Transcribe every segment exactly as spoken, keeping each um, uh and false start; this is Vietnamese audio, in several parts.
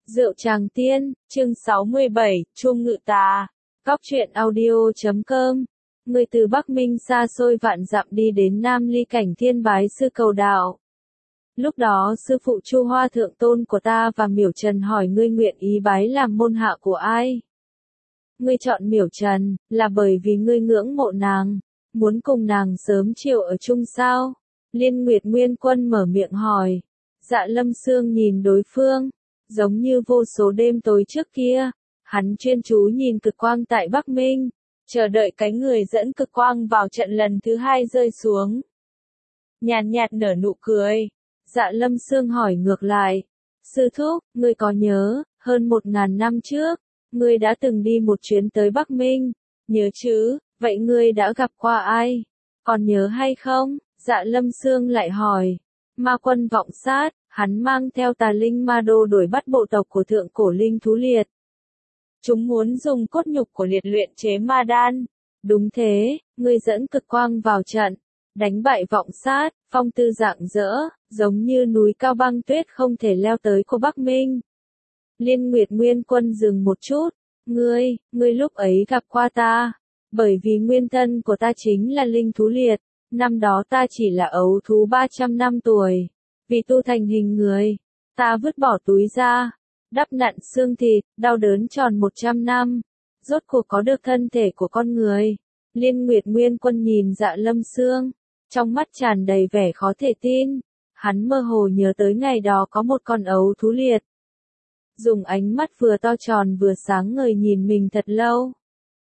Rượu Tràng Tiên, chương sáu mươi bảy, Chuông Ngự Tà. Góc truyện audio chấm com. Người từ Bắc Minh xa xôi vạn dặm đi đến Nam Ly Cảnh Thiên bái sư cầu đạo. Lúc đó sư phụ Chu Hoa Thượng Tôn của ta và Miểu Trần hỏi ngươi nguyện ý bái làm môn hạ của ai? Ngươi chọn Miểu Trần, là bởi vì ngươi ngưỡng mộ nàng, muốn cùng nàng sớm chiều ở chung sao? Liên Nguyệt Nguyên Quân mở miệng hỏi. Dạ Lâm Sương nhìn đối phương, giống như vô số đêm tối trước kia, hắn chuyên chú nhìn cực quang tại Bắc Minh, chờ đợi cái người dẫn cực quang vào trận lần thứ hai rơi xuống. Nhàn nhạt nở nụ cười, Dạ Lâm Sương hỏi ngược lại, sư thúc, ngươi có nhớ, hơn một ngàn năm trước, ngươi đã từng đi một chuyến tới Bắc Minh, nhớ chứ, vậy ngươi đã gặp qua ai? Còn nhớ hay không? Dạ Lâm Sương lại hỏi, ma quân vọng sát, hắn mang theo tà linh ma đô đuổi bắt bộ tộc của thượng cổ linh thú liệt. Chúng muốn dùng cốt nhục của liệt luyện chế ma đan. Đúng thế, ngươi dẫn cực quang vào trận, đánh bại vọng sát, phong tư rạng rỡ, giống như núi cao băng tuyết không thể leo tới của Bắc Minh. Liên Nguyệt Nguyên Quân dừng một chút, ngươi, ngươi lúc ấy gặp qua ta, bởi vì nguyên thân của ta chính là linh thú liệt, năm đó ta chỉ là ấu thú ba trăm năm tuổi. Vì tu thành hình người, ta vứt bỏ túi ra, đắp nặn xương thịt, đau đớn tròn một trăm năm, rốt cuộc có được thân thể của con người. Liên Nguyệt Nguyên Quân nhìn Dạ Lâm Sương, trong mắt tràn đầy vẻ khó thể tin, hắn mơ hồ nhớ tới ngày đó có một con ấu thú liệt. Dùng ánh mắt vừa to tròn vừa sáng ngời nhìn mình thật lâu.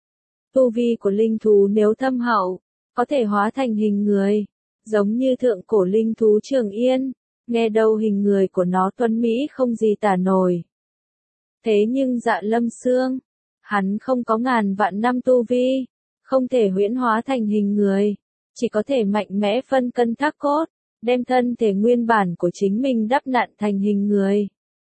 Tu vi của linh thú nếu thâm hậu, có thể hóa thành hình người, giống như thượng cổ linh thú Trường Yên. Nghe đâu hình người của nó tuấn mỹ không gì tả nổi. Thế nhưng Dạ Lâm Sương, hắn không có ngàn vạn năm tu vi, không thể huyễn hóa thành hình người, chỉ có thể mạnh mẽ phân cân thác cốt, đem thân thể nguyên bản của chính mình đắp nặn thành hình người.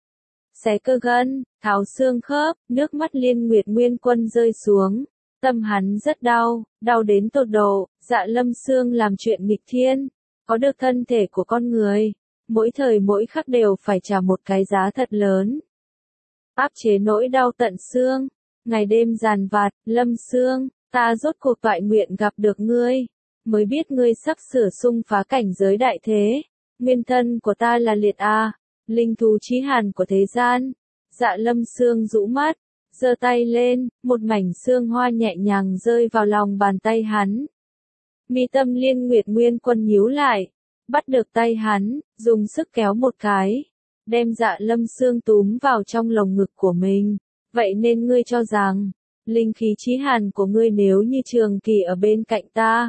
Xé cơ gân, tháo xương khớp, nước mắt Liên Nguyệt Nguyên Quân rơi xuống, tâm hắn rất đau, đau đến tột độ. Dạ Lâm Sương làm chuyện nghịch thiên, có được thân thể của con người, mỗi thời mỗi khắc đều phải trả một cái giá thật lớn. Áp chế nỗi đau tận xương, ngày đêm giàn vặt, Lâm Sương, ta rốt cuộc toại nguyện gặp được ngươi, mới biết ngươi sắp sửa xung phá cảnh giới đại thế. Nguyên thân của ta là liệt a, linh thú chí hàn của thế gian. Dạ Lâm Sương rũ mắt, giơ tay lên, một mảnh xương hoa nhẹ nhàng rơi vào lòng bàn tay hắn. Mi tâm Liên Nguyệt Nguyên Quân nhíu lại, bắt được tay hắn, dùng sức kéo một cái, đem Dạ Lâm Sương túm vào trong lồng ngực của mình. Vậy nên ngươi cho rằng, linh khí chí hàn của ngươi nếu như trường kỳ ở bên cạnh ta,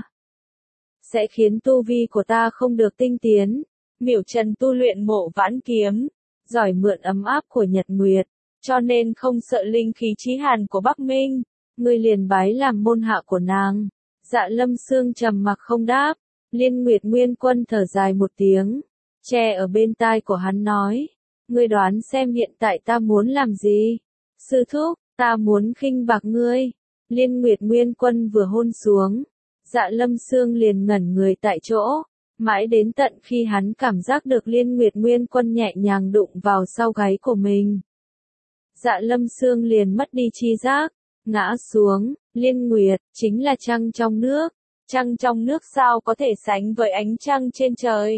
sẽ khiến tu vi của ta không được tinh tiến. Miểu Trần tu luyện Mộ Vãn Kiếm, giỏi mượn ấm áp của nhật nguyệt, cho nên không sợ linh khí chí hàn của Bắc Minh, ngươi liền bái làm môn hạ của nàng. Dạ Lâm Sương trầm mặc không đáp. Liên Nguyệt Nguyên Quân thở dài một tiếng, che ở bên tai của hắn nói, ngươi đoán xem hiện tại ta muốn làm gì? Sư thúc, ta muốn khinh bạc ngươi. Liên Nguyệt Nguyên Quân vừa hôn xuống, Dạ Lâm Sương liền ngẩn người tại chỗ, mãi đến tận khi hắn cảm giác được Liên Nguyệt Nguyên Quân nhẹ nhàng đụng vào sau gáy của mình. Dạ Lâm Sương liền mất đi tri giác, ngã xuống. Liên Nguyệt, chính là trăng trong nước. Trăng trong nước sao có thể sánh với ánh trăng trên trời?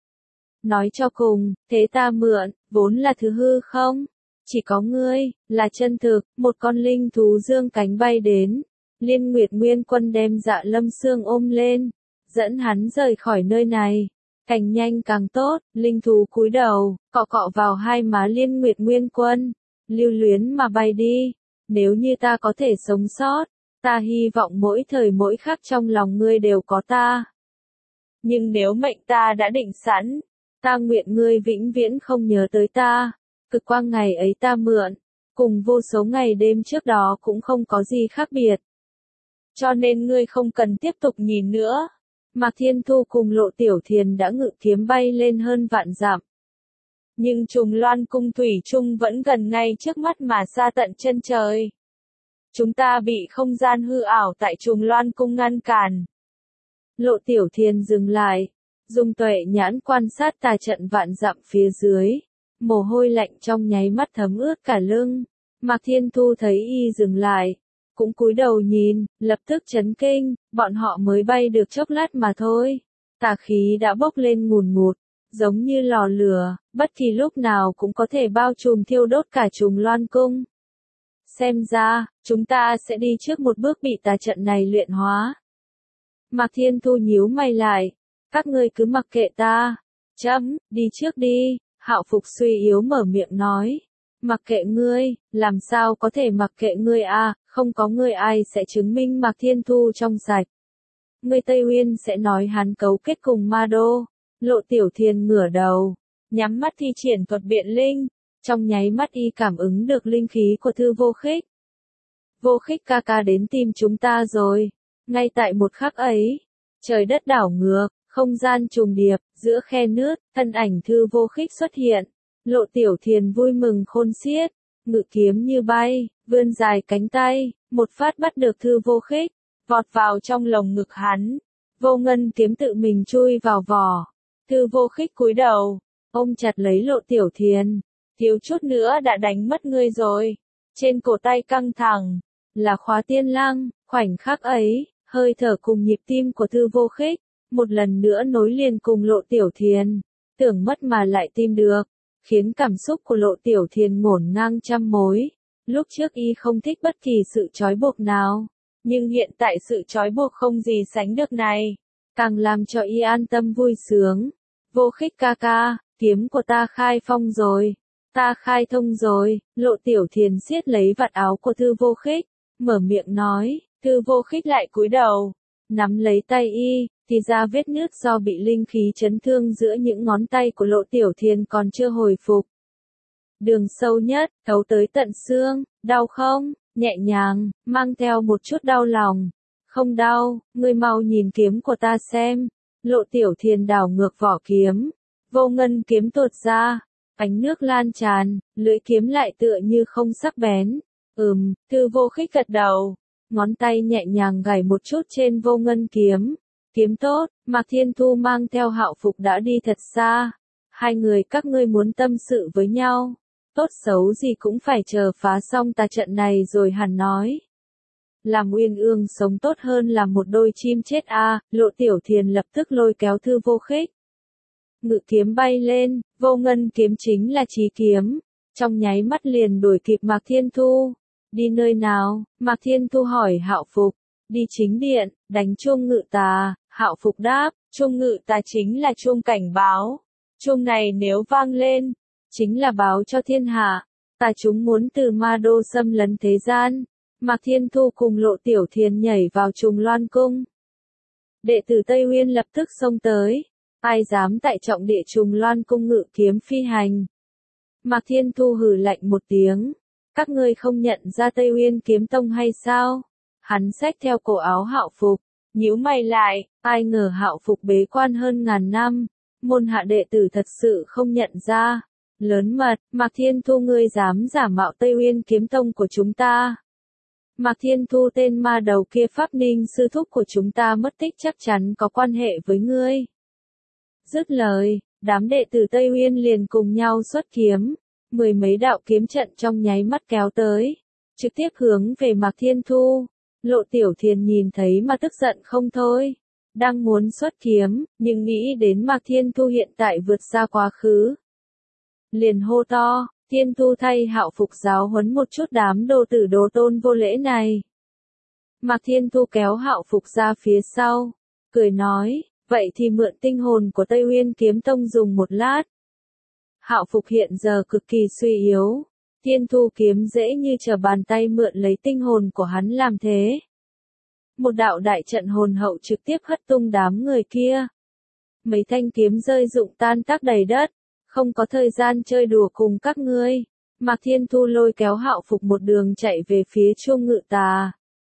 Nói cho cùng, thế ta mượn, vốn là thứ hư không? Chỉ có ngươi, là chân thực. Một con linh thú dương cánh bay đến. Liên Nguyệt Nguyên Quân đem Dạ Lâm Sương ôm lên, dẫn hắn rời khỏi nơi này. Càng nhanh càng tốt, linh thú cúi đầu, cọ cọ vào hai má Liên Nguyệt Nguyên Quân, lưu luyến mà bay đi. Nếu như ta có thể sống sót, ta hy vọng mỗi thời mỗi khắc trong lòng ngươi đều có ta. Nhưng nếu mệnh ta đã định sẵn, ta nguyện ngươi vĩnh viễn không nhớ tới ta. Cực quang ngày ấy ta mượn, cùng vô số ngày đêm trước đó cũng không có gì khác biệt. Cho nên ngươi không cần tiếp tục nhìn nữa. Mạc Thiên Thu cùng Lộ Tiểu Thiền đã ngự kiếm bay lên hơn vạn dặm. Nhưng Trùng Loan Cung thủy chung vẫn gần ngay trước mắt mà xa tận chân trời. Chúng ta bị không gian hư ảo tại Trùng Loan Cung ngăn cản. Lộ Tiểu Thiền dừng lại, dùng tuệ nhãn quan sát tà trận vạn dặm phía dưới, mồ hôi lạnh trong nháy mắt thấm ướt cả lưng. Mạc Thiên Thu thấy y dừng lại, cũng cúi đầu nhìn, lập tức chấn kinh, bọn họ mới bay được chốc lát mà thôi. Tà khí đã bốc lên ngùn ngụt, giống như lò lửa, bất kỳ lúc nào cũng có thể bao trùm thiêu đốt cả Trùng Loan Cung. Xem ra, chúng ta sẽ đi trước một bước bị tà trận này luyện hóa. Mạc Thiên Thu nhíu mày lại, các ngươi cứ mặc kệ ta. Chấm, đi trước đi, Hạo Phục suy yếu mở miệng nói. Mặc kệ ngươi, làm sao có thể mặc kệ ngươi à, không có ngươi ai sẽ chứng minh Mạc Thiên Thu trong sạch. Ngươi Tây Uyên sẽ nói hắn cấu kết cùng Ma Đô. Lộ Tiểu Thiên ngửa đầu, nhắm mắt thi triển thuật biện linh, trong nháy mắt y cảm ứng được linh khí của Thư Vô Khích. Vô Khích ca ca đến tìm chúng ta rồi. Ngay tại một khắc ấy, trời đất đảo ngược, không gian trùng điệp, giữa khe nứt, thân ảnh Thư Vô Khích xuất hiện. Lộ Tiểu Thiên vui mừng khôn xiết, ngự kiếm như bay, vươn dài cánh tay, một phát bắt được Thư Vô Khích, vọt vào trong lồng ngực hắn. Vô Ngân kiếm tự mình chui vào vỏ. Thư Vô Khích cúi đầu, ôm chặt lấy Lộ Tiểu Thiên, thiếu chút nữa đã đánh mất ngươi rồi. Trên cổ tay căng thẳng, là khóa tiên lăng, khoảnh khắc ấy, hơi thở cùng nhịp tim của Thư Vô Khích, một lần nữa nối liền cùng Lộ Tiểu Thiên, tưởng mất mà lại tìm được, khiến cảm xúc của Lộ Tiểu Thiên ngổn ngang trăm mối. Lúc trước y không thích bất kỳ sự trói buộc nào, nhưng hiện tại sự trói buộc không gì sánh được này, càng làm cho y an tâm vui sướng. Vô Khích ca ca, kiếm của ta khai phong rồi, ta khai thông rồi. Lộ Tiểu Thiên siết lấy vạt áo của Thư Vô Khích, mở miệng nói. Thư Vô Khích lại cúi đầu, nắm lấy tay y, thì ra vết nứt do bị linh khí chấn thương giữa những ngón tay của Lộ Tiểu Thiên còn chưa hồi phục. Đường sâu nhất, thấu tới tận xương, đau không? Nhẹ nhàng, mang theo một chút đau lòng. Không đau, ngươi mau nhìn kiếm của ta xem. Lộ Tiểu Thiên đảo ngược vỏ kiếm, Vô Ngân kiếm tuột ra, ánh nước lan tràn, lưỡi kiếm lại tựa như không sắc bén. Ừm, Thư Vô Khích gật đầu, ngón tay nhẹ nhàng gảy một chút trên Vô Ngân kiếm. Kiếm tốt, Mạc Thiên Thu mang theo Hạo Phục đã đi thật xa. Hai người các ngươi muốn tâm sự với nhau, tốt xấu gì cũng phải chờ phá xong tà trận này rồi hẳn nói. Làm uyên ương sống tốt hơn là một đôi chim chết a. À. Lộ Tiểu Thiên lập tức lôi kéo Thư Vô Khích. Ngự kiếm bay lên, Vô Ngân kiếm chính là chí kiếm, trong nháy mắt liền đuổi kịp Mạc Thiên Thu. Đi nơi nào? Mạc Thiên Thu hỏi Hạo Phục. Đi chính điện, đánh chuông ngự tà. Hạo Phục đáp, chuông ngự tà chính là chuông cảnh báo. Chuông này nếu vang lên, chính là báo cho thiên hạ, tà chúng muốn từ Ma Đô xâm lấn thế gian. Mạc Thiên Thu cùng Lộ Tiểu Thiên nhảy vào Trùng Loan Cung. Đệ tử Tây Uyên lập tức xông tới, ai dám tại trọng địa Trùng Loan Cung ngự kiếm phi hành. Mạc Thiên Thu hừ lạnh một tiếng, các ngươi không nhận ra Tây Uyên kiếm tông hay sao? Hắn xách theo cổ áo Hạo Phục, nhíu mày lại, ai ngờ Hạo Phục bế quan hơn ngàn năm, môn hạ đệ tử thật sự không nhận ra. Lớn mật, Mạc Thiên Thu ngươi dám giả mạo Tây Uyên kiếm tông của chúng ta. Mạc Thiên Thu tên ma đầu kia Pháp Ninh sư thúc của chúng ta mất tích chắc chắn có quan hệ với ngươi. Dứt lời, đám đệ tử Tây Uyên liền cùng nhau xuất kiếm, mười mấy đạo kiếm trận trong nháy mắt kéo tới, trực tiếp hướng về Mạc Thiên Thu. Lộ Tiểu Thiên nhìn thấy mà tức giận không thôi, đang muốn xuất kiếm, nhưng nghĩ đến Mạc Thiên Thu hiện tại vượt xa quá khứ. Liền hô to, Thiên Thu thay Hạo Phục giáo huấn một chút đám đồ tử đồ tôn vô lễ này. Mạc Thiên Thu kéo Hạo Phục ra phía sau, cười nói, vậy thì mượn tinh hồn của Tây Uyên kiếm tông dùng một lát. Hạo Phục hiện giờ cực kỳ suy yếu, Thiên Thu kiếm dễ như trở bàn tay mượn lấy tinh hồn của hắn làm thế. Một đạo đại trận hồn hậu trực tiếp hất tung đám người kia. Mấy thanh kiếm rơi rụng tan tác đầy đất, không có thời gian chơi đùa cùng các ngươi. Mạc Thiên Thu lôi kéo Hạo Phục một đường chạy về phía chuông ngự tà.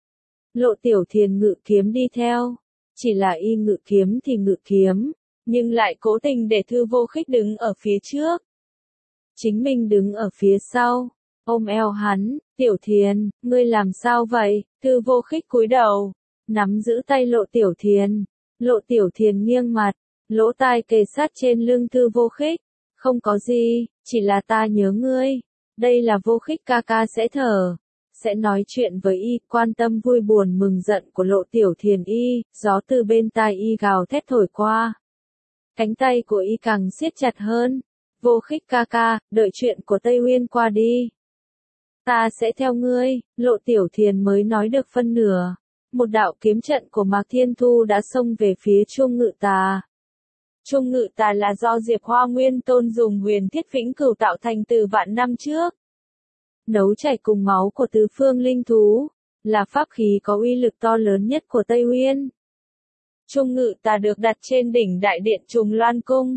Lộ Tiểu Thiên ngự kiếm đi theo, chỉ là y ngự kiếm thì ngự kiếm, nhưng lại cố tình để Thư Vô Khích đứng ở phía trước. Chính mình đứng ở phía sau, ôm eo hắn, Tiểu Thiên, ngươi làm sao vậy? Thư Vô Khích cúi đầu, nắm giữ tay Lộ Tiểu Thiên. Lộ Tiểu Thiên nghiêng mặt, lỗ tai kề sát trên lưng Thư Vô Khích, Không có gì, chỉ là ta nhớ ngươi. Đây là Vô Khích ca ca sẽ thở. Sẽ nói chuyện với y, quan tâm vui buồn mừng giận của Lộ Tiểu Thiền y, gió từ bên tai y gào thét thổi qua. Cánh tay của y càng siết chặt hơn. Vô Khích ca ca, đợi chuyện của Tây Uyên qua đi. Ta sẽ theo ngươi, Lộ Tiểu Thiền mới nói được phân nửa. Một đạo kiếm trận của Mạc Thiên Thu đã xông về phía Trung Ngự Tà. Trung Ngự Tà là do Diệp Hoa Nguyên Tôn dùng huyền thiết vĩnh cửu tạo thành từ vạn năm trước. Nấu chảy cùng máu của tứ phương linh thú, là pháp khí có uy lực to lớn nhất của Tây Uyên. Trung Ngự Tà được đặt trên đỉnh đại điện Trùng Loan Cung.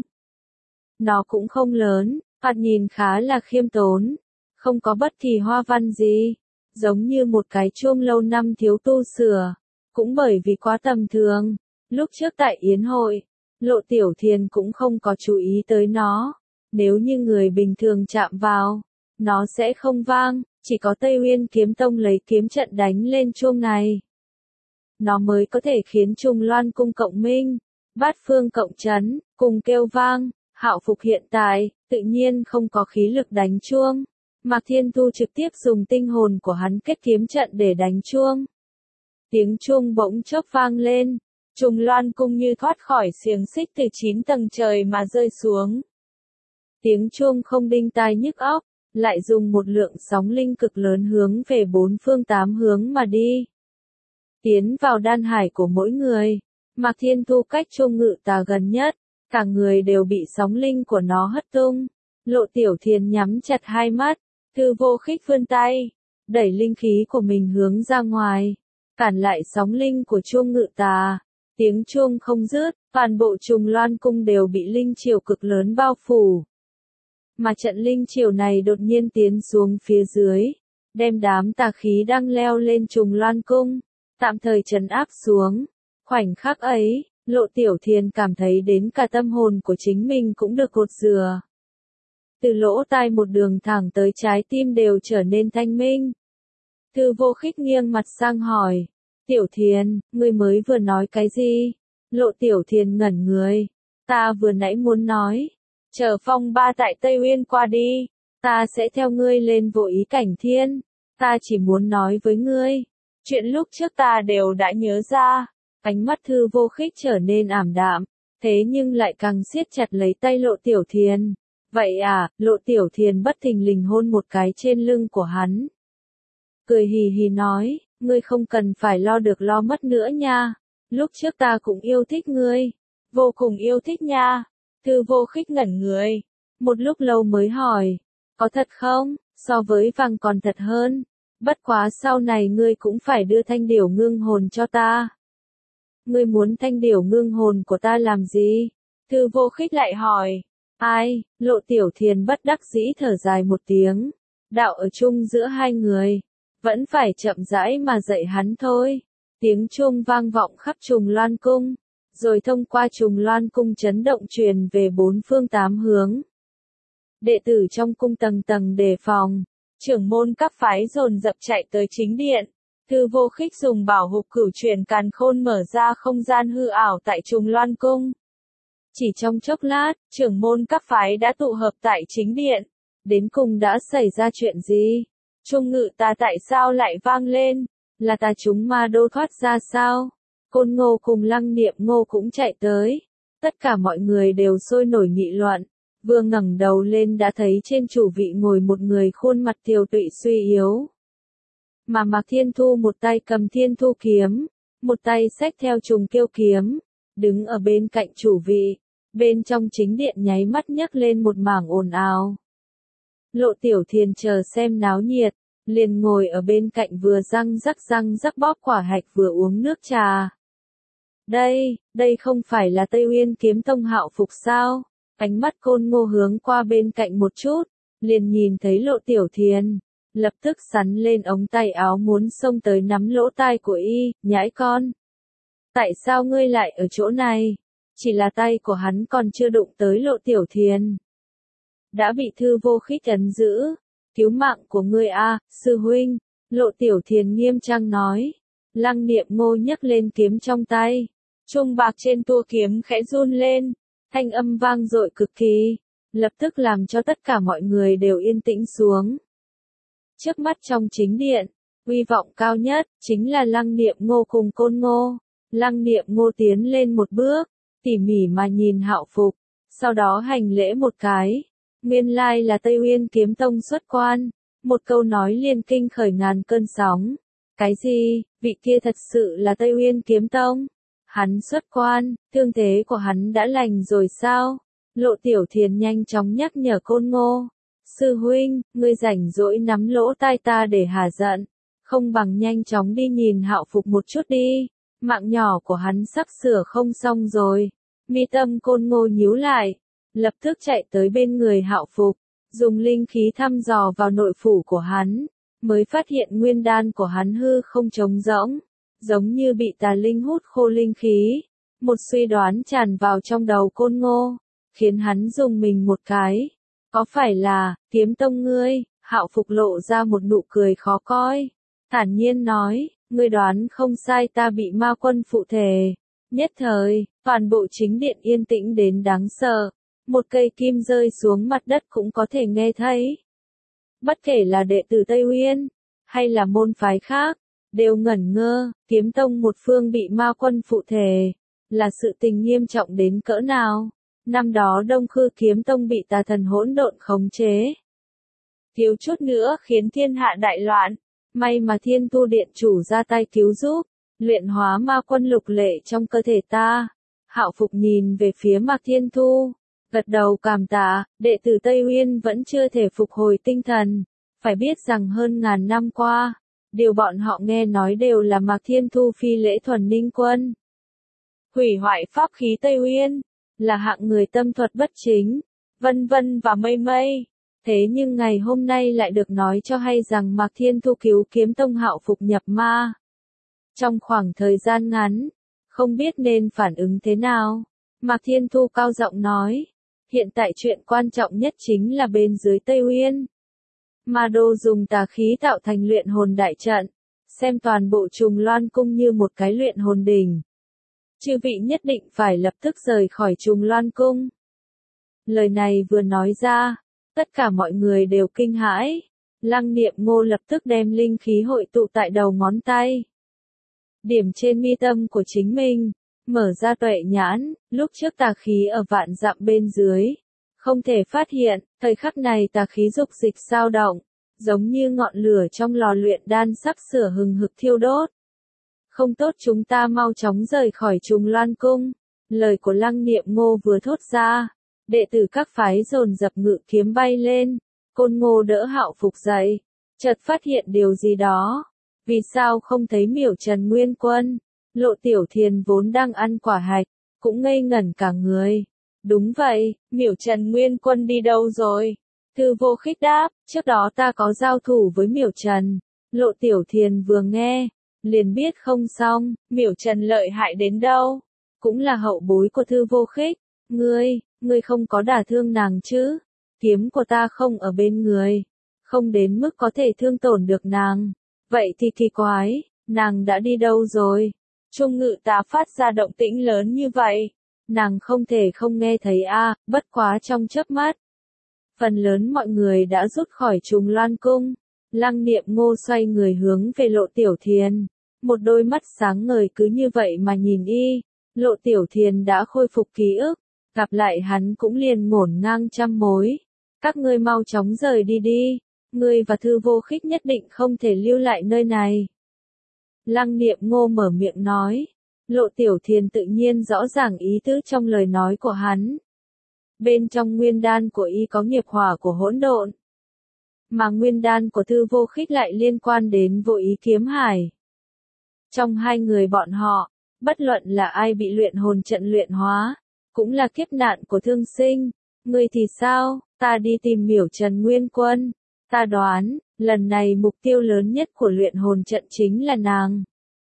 Nó cũng không lớn, thoạt nhìn khá là khiêm tốn, không có bất kỳ hoa văn gì, giống như một cái chuông lâu năm thiếu tu sửa. Cũng bởi vì quá tầm thường, lúc trước tại yến hội, Lộ Tiểu Thiền cũng không có chú ý tới nó. Nếu như người bình thường chạm vào, nó sẽ không vang, chỉ có Tây Uyên Kiếm Tông lấy kiếm trận đánh lên chuông này. Nó mới có thể khiến Trùng Loan Cung cộng minh, bát phương cộng chấn, cùng kêu vang. Hạo Phục hiện tại, tự nhiên không có khí lực đánh chuông. Mạc Thiên Thu trực tiếp dùng tinh hồn của hắn kết kiếm trận để đánh chuông. Tiếng chuông bỗng chốc vang lên. Trùng Loan Cung như thoát khỏi xiềng xích từ chín tầng trời mà rơi xuống. Tiếng chuông không đinh tai nhức óc, lại dùng một lượng sóng linh cực lớn hướng về bốn phương tám hướng mà đi. Tiến vào đan hải của mỗi người, Mạc Thiên Thu cách Trung Ngự Tà gần nhất, cả người đều bị sóng linh của nó hất tung. Lộ Tiểu Thiền nhắm chặt hai mắt, Thư Vô Khích vươn tay, đẩy linh khí của mình hướng ra ngoài, cản lại sóng linh của Trung Ngự Tà. Tiếng chuông không dứt, toàn bộ Trùng Loan Cung đều bị linh triều cực lớn bao phủ. Mà trận linh triều này đột nhiên tiến xuống phía dưới, đem đám tà khí đang leo lên Trùng Loan Cung, tạm thời trấn áp xuống. Khoảnh khắc ấy, Lộ Tiểu Thiền cảm thấy đến cả tâm hồn của chính mình cũng được cột rửa. Từ lỗ tai một đường thẳng tới trái tim đều trở nên thanh minh. Thư Vô Khích nghiêng mặt sang hỏi, Tiểu Thiền, ngươi mới vừa nói cái gì? Lộ Tiểu Thiền ngẩn người, ta vừa nãy muốn nói, chờ phong ba tại Tây Uyên qua đi, ta sẽ theo ngươi lên Vô Ý Cảnh Thiên. Ta chỉ muốn nói với ngươi, chuyện lúc trước ta đều đã nhớ ra. Ánh mắt Thư Vô Khích trở nên ảm đạm, thế nhưng lại càng siết chặt lấy tay Lộ Tiểu Thiền. Vậy à, Lộ Tiểu Thiền bất thình lình hôn một cái trên lưng của hắn. Cười hì hì nói, ngươi không cần phải lo được lo mất nữa nha. Lúc trước ta cũng yêu thích ngươi, vô cùng yêu thích nha. Thư Vô Khích ngẩn người, một lúc lâu mới hỏi, có thật không? So với vàng còn thật hơn. Bất quá sau này ngươi cũng phải đưa thanh điểu ngưng hồn cho ta. Ngươi muốn thanh điểu ngưng hồn của ta làm gì? Thư Vô Khích lại hỏi. Ai? Lộ Tiểu Thiền bất đắc dĩ thở dài một tiếng. Đạo ở chung giữa hai người, vẫn phải chậm rãi mà dạy hắn thôi. Tiếng chuông vang vọng khắp Trùng Loan Cung, rồi thông qua Trùng Loan Cung chấn động truyền về bốn phương tám hướng. Đệ tử trong cung tầng tầng đề phòng, trưởng môn các phái dồn dập chạy tới chính điện. Thư Vô Khích dùng bảo hục cửu truyền càn khôn mở ra không gian hư ảo tại Trùng Loan Cung. Chỉ trong chốc lát, trưởng môn các phái đã tụ hợp tại chính điện. Đến cùng đã xảy ra chuyện gì? Trung Ngự Tà tại sao lại vang lên? Là tà chúng ma đô thoát ra sao? Côn Ngô cùng Lăng Niệm Ngô cũng chạy tới. Tất cả mọi người đều sôi nổi nghị luận. Vừa ngẩng đầu lên đã thấy trên chủ vị ngồi một người khuôn mặt tiều tụy suy yếu. Mà Mạc Thiên Thu một tay cầm Thiên Thu kiếm, một tay xách theo Trùng Kiêu kiếm, đứng ở bên cạnh chủ vị. Bên trong chính điện nháy mắt nhấc lên một mảng ồn ào. Lộ Tiểu Thiền chờ xem náo nhiệt, liền ngồi ở bên cạnh vừa răng rắc răng rắc bóp quả hạch vừa uống nước trà. Đây, đây không phải là Tây Uyên Kiếm Tông Hạo Phục sao? Ánh mắt Côn Ngô hướng qua bên cạnh một chút, liền nhìn thấy Lộ Tiểu Thiền, lập tức sắn lên ống tay áo muốn xông tới nắm lỗ tai của y, nhãi con. Tại sao ngươi lại ở chỗ này? Chỉ là tay của hắn còn chưa đụng tới Lộ Tiểu Thiền, đã bị Thư Vô Khích ấn giữ. Cứu mạng của ngươi a, sư huynh. Lộ Tiểu Thiền nghiêm trang nói. Lăng Niệm Ngô nhấc lên kiếm trong tay, chuông bạc trên tua kiếm khẽ run lên, thanh âm vang dội cực kỳ. lập tức làm cho tất cả mọi người đều yên tĩnh xuống. Trước mắt trong chính điện, uy vọng cao nhất, chính là Lăng Niệm Ngô cùng Côn Ngô. Lăng Niệm Ngô tiến lên một bước, tỉ mỉ mà nhìn Hạo Phục, sau đó hành lễ một cái. Nguyên lai là Tây Uyên Kiếm Tông xuất quan, một câu nói liền kinh khởi ngàn cơn sóng. Cái gì, vị kia thật sự là Tây Uyên Kiếm Tông? Hắn xuất quan, thương thế của hắn đã lành rồi sao? Lộ Tiểu Thiền nhanh chóng nhắc nhở Côn Ngô. Sư huynh, ngươi rảnh rỗi nắm lỗ tai ta để hà giận, không bằng nhanh chóng đi nhìn Hạo Phục một chút đi, mạng nhỏ của hắn sắp sửa không xong rồi. Mi tâm Côn Ngô nhíu lại, lập tức chạy tới bên người Hạo Phục, dùng linh khí thăm dò vào nội phủ của hắn, mới phát hiện nguyên đan của hắn hư không trống rỗng, giống như bị tà linh hút khô linh khí. Một suy đoán tràn vào trong đầu Côn Ngô, khiến hắn dùng mình một cái. Có phải là, Kiếm Tông ngươi? Hạo Phục lộ ra một nụ cười khó coi, thản nhiên nói, ngươi đoán không sai, ta bị ma quân phụ thể. Nhất thời, toàn bộ chính điện yên tĩnh đến đáng sợ, một cây kim rơi xuống mặt đất cũng có thể nghe thấy. Bất kể là đệ tử Tây Uyên, hay là môn phái khác, đều ngẩn ngơ. Kiếm Tông một phương bị ma quân phụ thể, là sự tình nghiêm trọng đến cỡ nào? Năm đó Đông Khư Kiếm Tông bị tà thần hỗn độn khống chế, thiếu chút nữa khiến thiên hạ đại loạn, may mà Thiên Tu Điện chủ ra tay cứu giúp, luyện hóa ma quân lục lệ trong cơ thể ta. Hạo Phục nhìn về phía Mạc Thiên Thu, gật đầu cảm tạ. Đệ tử Tây Uyên vẫn chưa thể phục hồi tinh thần, phải biết rằng hơn ngàn năm qua, điều bọn họ nghe nói đều là Mạc Thiên Thu phi lễ thuần ninh quân, hủy hoại pháp khí Tây Uyên, là hạng người tâm thuật bất chính, vân vân và mây mây. Thế nhưng ngày hôm nay lại được nói cho hay rằng Mạc Thiên Thu cứu Kiếm Tông Hạo Phục nhập ma. Trong khoảng thời gian ngắn, không biết nên phản ứng thế nào. Mạc Thiên Thu cao giọng nói, hiện tại chuyện quan trọng nhất chính là bên dưới Tây Uyên. Ma Đô dùng tà khí tạo thành luyện hồn đại trận, xem toàn bộ Trùng Loan Cung như một cái luyện hồn đỉnh. Chư vị nhất định phải lập tức rời khỏi Trùng Loan Cung. Lời này vừa nói ra, tất cả mọi người đều kinh hãi. Lăng Niệm Ngô lập tức đem linh khí hội tụ tại đầu ngón tay, điểm trên mi tâm của chính mình, mở ra tuệ nhãn. Lúc trước tà khí ở vạn dặm bên dưới, không thể phát hiện, thời khắc này tà khí dục dịch sao động, giống như ngọn lửa trong lò luyện đan sắp sửa hừng hực thiêu đốt. Không tốt, chúng ta mau chóng rời khỏi Trùng Loan Cung. Lời của Lăng Niệm Ngô vừa thốt ra, đệ tử các phái dồn dập ngự kiếm bay lên. Côn Ngô đỡ Hạo Phục dậy, chợt phát hiện điều gì đó. Vì sao không thấy Miểu Trần Nguyên Quân? Lộ Tiểu Thiền vốn đang ăn quả hạch, cũng ngây ngẩn cả người. Đúng vậy, Miểu Trần Nguyên Quân đi đâu rồi? Thư Vô Khích đáp, trước đó ta có giao thủ với Miểu Trần. Lộ Tiểu Thiền vừa nghe, liền biết không xong, Miểu Trần lợi hại đến đâu? Cũng là hậu bối của Thư Vô Khích. Ngươi, ngươi không có đả thương nàng chứ? Kiếm của ta không ở bên người, không đến mức có thể thương tổn được nàng. Vậy thì kỳ quái, nàng đã đi đâu rồi? Trung Ngự Tá phát ra động tĩnh lớn như vậy, nàng không thể không nghe thấy a. À, bất quá trong chớp mắt, phần lớn mọi người đã rút khỏi Trùng Loan Cung. Lăng Niệm Ngô xoay người hướng về Lộ Tiểu Thiền, một đôi mắt sáng ngời cứ như vậy mà nhìn y. Lộ Tiểu Thiền đã khôi phục ký ức, gặp lại hắn cũng liền ngổn ngang trăm mối. Các ngươi mau chóng rời đi đi, ngươi và Thư Vô Khích nhất định không thể lưu lại nơi này. Lăng Niệm Ngô mở miệng nói. Lộ Tiểu Thiền tự nhiên rõ ràng ý tứ trong lời nói của hắn. Bên trong nguyên đan của y có nghiệp hỏa của hỗn độn, mà nguyên đan của Thư Vô Khích lại liên quan đến Vô Ý Kiếm Hải. Trong hai người bọn họ, bất luận là ai bị luyện hồn trận luyện hóa, cũng là kiếp nạn của thương sinh. Ngươi thì sao? Ta đi tìm Miểu Trần Nguyên Quân. Ta đoán, lần này mục tiêu lớn nhất của luyện hồn trận chính là nàng.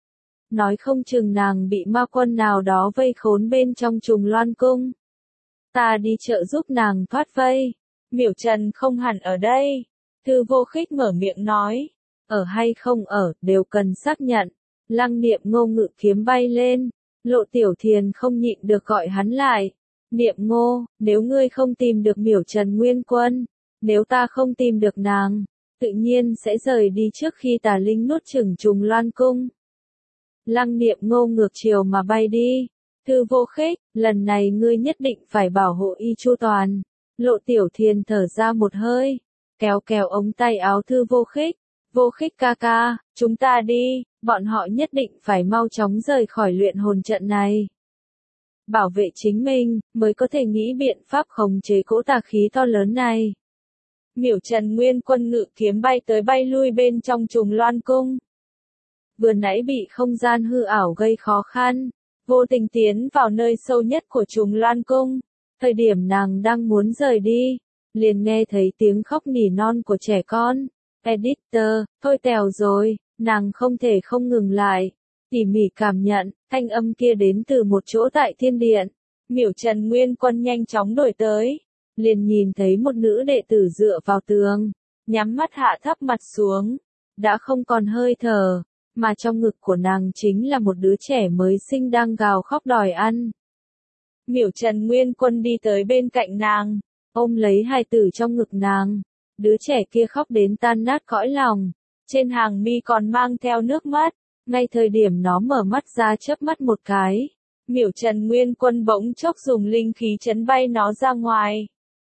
Nói không chừng nàng bị ma quân nào đó vây khốn bên trong Trùng Loan Cung. Ta đi trợ giúp nàng thoát vây. Miểu Trần không hẳn ở đây. Thư Vô Khích mở miệng nói. Ở hay không ở, đều cần xác nhận. Lăng Niệm Ngô ngự kiếm bay lên. Lộ Tiểu Thiền không nhịn được gọi hắn lại. Niệm Ngô, nếu ngươi không tìm được Miểu Trần Nguyên Quân, nếu ta không tìm được nàng, tự nhiên sẽ rời đi trước khi tà linh nuốt chửng Trùng Loan Cung. Lăng Niệm Ngô ngược chiều mà bay đi. Thư Vô Khích, lần này ngươi nhất định phải bảo hộ y chu toàn. Lộ Tiểu Thiền thở ra một hơi, kéo kéo ống tay áo Thư Vô Khích. Vô Khích ca ca, chúng ta đi, bọn họ nhất định phải mau chóng rời khỏi luyện hồn trận này. Bảo vệ chính mình, mới có thể nghĩ biện pháp khống chế cỗ tà khí to lớn này. Miểu Trần Nguyên Quân ngự kiếm bay tới bay lui bên trong Trùng Loan Cung. Vừa nãy bị không gian hư ảo gây khó khăn, vô tình tiến vào nơi sâu nhất của Trùng Loan Cung. Thời điểm nàng đang muốn rời đi, liền nghe thấy tiếng khóc nỉ non của trẻ con. Editor, thôi tèo rồi, nàng không thể không ngừng lại. Tỉ mỉ cảm nhận, thanh âm kia đến từ một chỗ tại thiên điện. Miểu Trần Nguyên Quân nhanh chóng đổi tới, liền nhìn thấy một nữ đệ tử dựa vào tường, nhắm mắt hạ thấp mặt xuống, đã không còn hơi thở, mà trong ngực của nàng chính là một đứa trẻ mới sinh đang gào khóc đòi ăn. Miểu Trần Nguyên Quân đi tới bên cạnh nàng, ôm lấy hài tử trong ngực nàng, đứa trẻ kia khóc đến tan nát cõi lòng, trên hàng mi còn mang theo nước mắt. Ngay thời điểm nó mở mắt ra chớp mắt một cái, Miểu Trần Nguyên Quân bỗng chốc dùng linh khí chấn bay nó ra ngoài.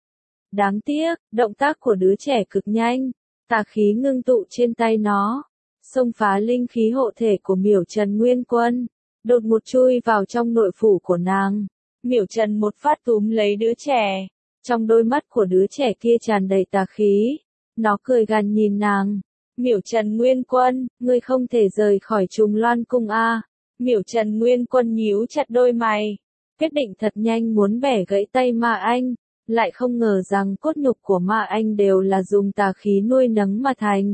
Đáng tiếc, động tác của đứa trẻ cực nhanh, tà khí ngưng tụ trên tay nó, xông phá linh khí hộ thể của Miểu Trần Nguyên Quân, đột ngột chui vào trong nội phủ của nàng. Miểu Trần một phát túm lấy đứa trẻ, trong đôi mắt của đứa trẻ kia tràn đầy tà khí, nó cười gằn nhìn nàng. Miểu Trần Nguyên Quân, ngươi không thể rời khỏi Trùng Loan Cung a. Miểu Trần Nguyên Quân nhíu chặt đôi mày, quyết định thật nhanh muốn bẻ gãy tay Ma Anh, lại không ngờ rằng cốt nhục của Ma Anh đều là dùng tà khí nuôi nấng mà thành.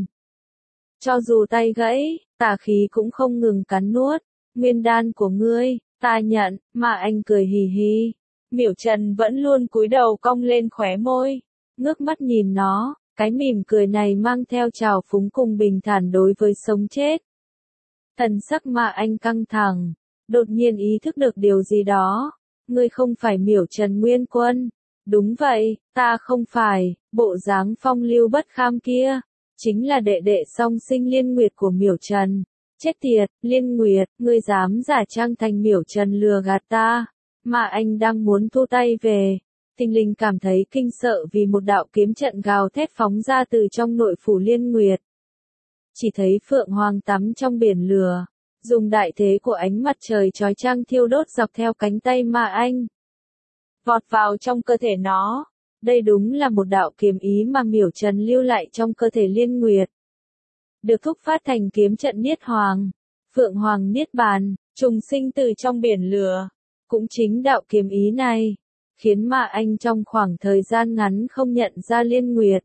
Cho dù tay gãy, tà khí cũng không ngừng cắn nuốt. Nguyên đan của ngươi, ta nhận. Ma Anh cười hì hì. Miểu Trần vẫn luôn cúi đầu cong lên khóe môi, ngước mắt nhìn nó. Cái mỉm cười này mang theo trào phúng cùng bình thản đối với sống chết. Thần sắc Ma Anh căng thẳng, đột nhiên ý thức được điều gì đó. Ngươi không phải Miểu Trần Nguyên Quân. Đúng vậy, ta không phải, bộ dáng phong lưu bất kham kia. Chính là đệ đệ song sinh Liên Nguyệt của Miểu Trần. Chết tiệt, Liên Nguyệt, ngươi dám giả trang thành Miểu Trần lừa gạt ta. Ma Anh đang muốn thu tay về. Thình lình cảm thấy kinh sợ vì một đạo kiếm trận gào thét phóng ra từ trong nội phủ Liên Nguyệt. Chỉ thấy Phượng Hoàng tắm trong biển lửa, dùng đại thế của ánh mặt trời chói chang thiêu đốt dọc theo cánh tay Ma Anh, vọt vào trong cơ thể nó. Đây đúng là một đạo kiếm ý mà Miểu Trần lưu lại trong cơ thể Liên Nguyệt, được thúc phát thành kiếm trận Niết Hoàng, Phượng Hoàng Niết Bàn, trùng sinh từ trong biển lửa. Cũng chính đạo kiếm ý này khiến Ma Anh trong khoảng thời gian ngắn không nhận ra Liên Nguyệt.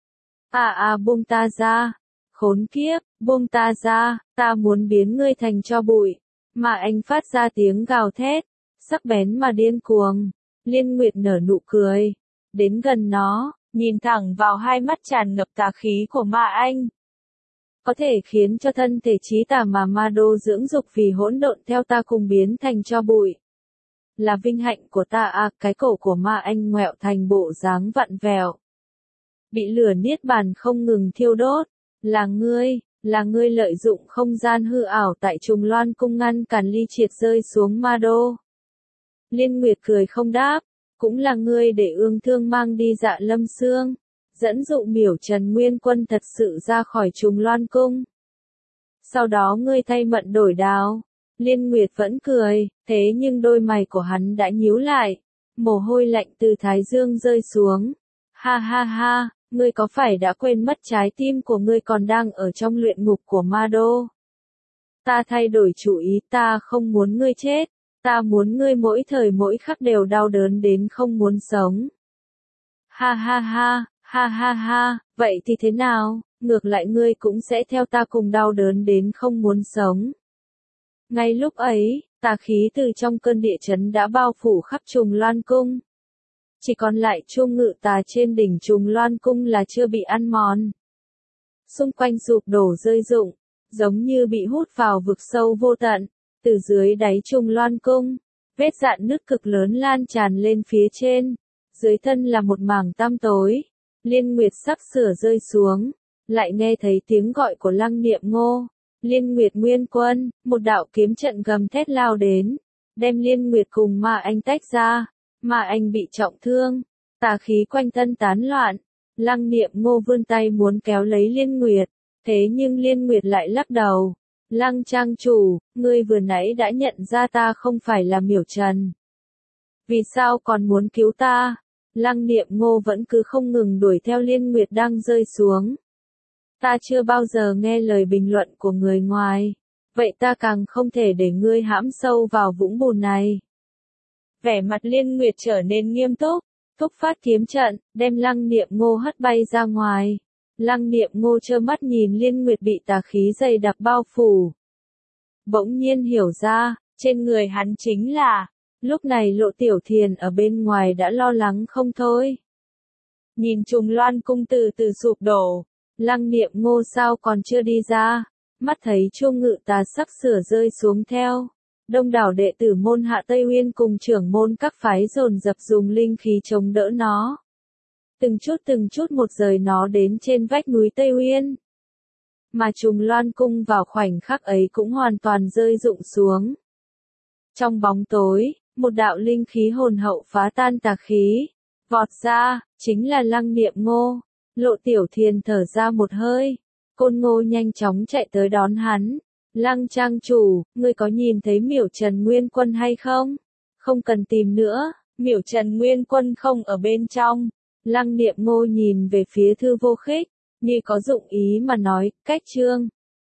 À à buông ta ra, khốn kiếp, buông ta ra, ta muốn biến ngươi thành tro bụi. Ma Anh phát ra tiếng gào thét, sắc bén mà điên cuồng. Liên Nguyệt nở nụ cười, đến gần nó, nhìn thẳng vào hai mắt tràn ngập tà khí của Ma Anh. Có thể khiến cho thân thể trí tà mà ma đô dưỡng dục vì hỗn độn theo ta cùng biến thành tro bụi. Là vinh hạnh của ta à, cái cổ của Ma Anh ngoẹo thành bộ dáng vặn vẹo. Bị lửa niết bàn không ngừng thiêu đốt. Là ngươi, là ngươi lợi dụng không gian hư ảo tại Trùng Loan Cung ngăn cản ly triệt rơi xuống ma đô. Liên Nguyệt cười không đáp, cũng là ngươi để ương thương mang đi Dạ Lâm Xương, dẫn dụ Miểu Trần Nguyên Quân thật sự ra khỏi Trùng Loan Cung. Sau đó ngươi thay mận đổi đao. Liên Nguyệt vẫn cười, thế nhưng đôi mày của hắn đã nhíu lại, mồ hôi lạnh từ thái dương rơi xuống. Ha ha ha, ngươi có phải đã quên mất trái tim của ngươi còn đang ở trong luyện ngục của Ma Đô? Ta thay đổi chủ ý, ta không muốn ngươi chết, ta muốn ngươi mỗi thời mỗi khắc đều đau đớn đến không muốn sống. Ha ha ha, ha ha ha, vậy thì thế nào, ngược lại ngươi cũng sẽ theo ta cùng đau đớn đến không muốn sống. Ngay lúc ấy, tà khí từ trong cơn địa chấn đã bao phủ khắp Trùng Loan Cung. Chỉ còn lại chuông ngự tà trên đỉnh Trùng Loan Cung là chưa bị ăn mòn. Xung quanh sụp đổ rơi rụng, giống như bị hút vào vực sâu vô tận, từ dưới đáy Trùng Loan Cung. Vết rạn nứt cực lớn lan tràn lên phía trên. Dưới thân là một mảng tăm tối. Liên Nguyệt sắp sửa rơi xuống. Lại nghe thấy tiếng gọi của Lăng Niệm Ngô. Liên Nguyệt Nguyên Quân, một đạo kiếm trận gầm thét lao đến. Đem Liên Nguyệt cùng Ma Anh tách ra. Ma Anh bị trọng thương. Tà khí quanh thân tán loạn. Lăng Niệm Ngô vươn tay muốn kéo lấy Liên Nguyệt. Thế nhưng Liên Nguyệt lại lắc đầu. Lăng trang chủ, ngươi vừa nãy đã nhận ra ta không phải là Miểu Trần. Vì sao còn muốn cứu ta? Lăng Niệm Ngô vẫn cứ không ngừng đuổi theo Liên Nguyệt đang rơi xuống. Ta chưa bao giờ nghe lời bình luận của người ngoài. Vậy ta càng không thể để ngươi hãm sâu vào vũng bùn này. Vẻ mặt Liên Nguyệt trở nên nghiêm túc. Thúc phát kiếm trận, đem Lăng Niệm Ngô hất bay ra ngoài. Lăng Niệm Ngô trơ mắt nhìn Liên Nguyệt bị tà khí dày đặc bao phủ. Bỗng nhiên hiểu ra, trên người hắn chính là, lúc này Lộ Tiểu Thiền ở bên ngoài đã lo lắng không thôi. Nhìn Trùng Loan cung từ từ sụp đổ, Lăng Niệm Ngô sao còn chưa đi ra, mắt thấy chuông ngự tà sắp sửa rơi xuống theo. Đông đảo đệ tử môn Hạ Tây Uyên cùng trưởng môn các phái dồn dập dùng linh khí chống đỡ nó. Từng chút từng chút một rời nó đến trên vách núi Tây Uyên. Mà Trùng Loan cung vào khoảnh khắc ấy cũng hoàn toàn rơi rụng xuống. Trong bóng tối, một đạo linh khí hồn hậu phá tan tà khí. Vọt ra, chính là Lăng Niệm Ngô. Lộ Tiểu Thiền thở ra một hơi. Côn Ngô nhanh chóng chạy tới đón hắn. Lăng trang chủ, ngươi có nhìn thấy Miểu Trần Nguyên Quân hay không? Không cần tìm nữa, Miểu Trần Nguyên Quân không ở bên trong. Lăng Niệm Ngô nhìn về phía Thư Vô Khích, như có dụng ý mà nói, cách chương.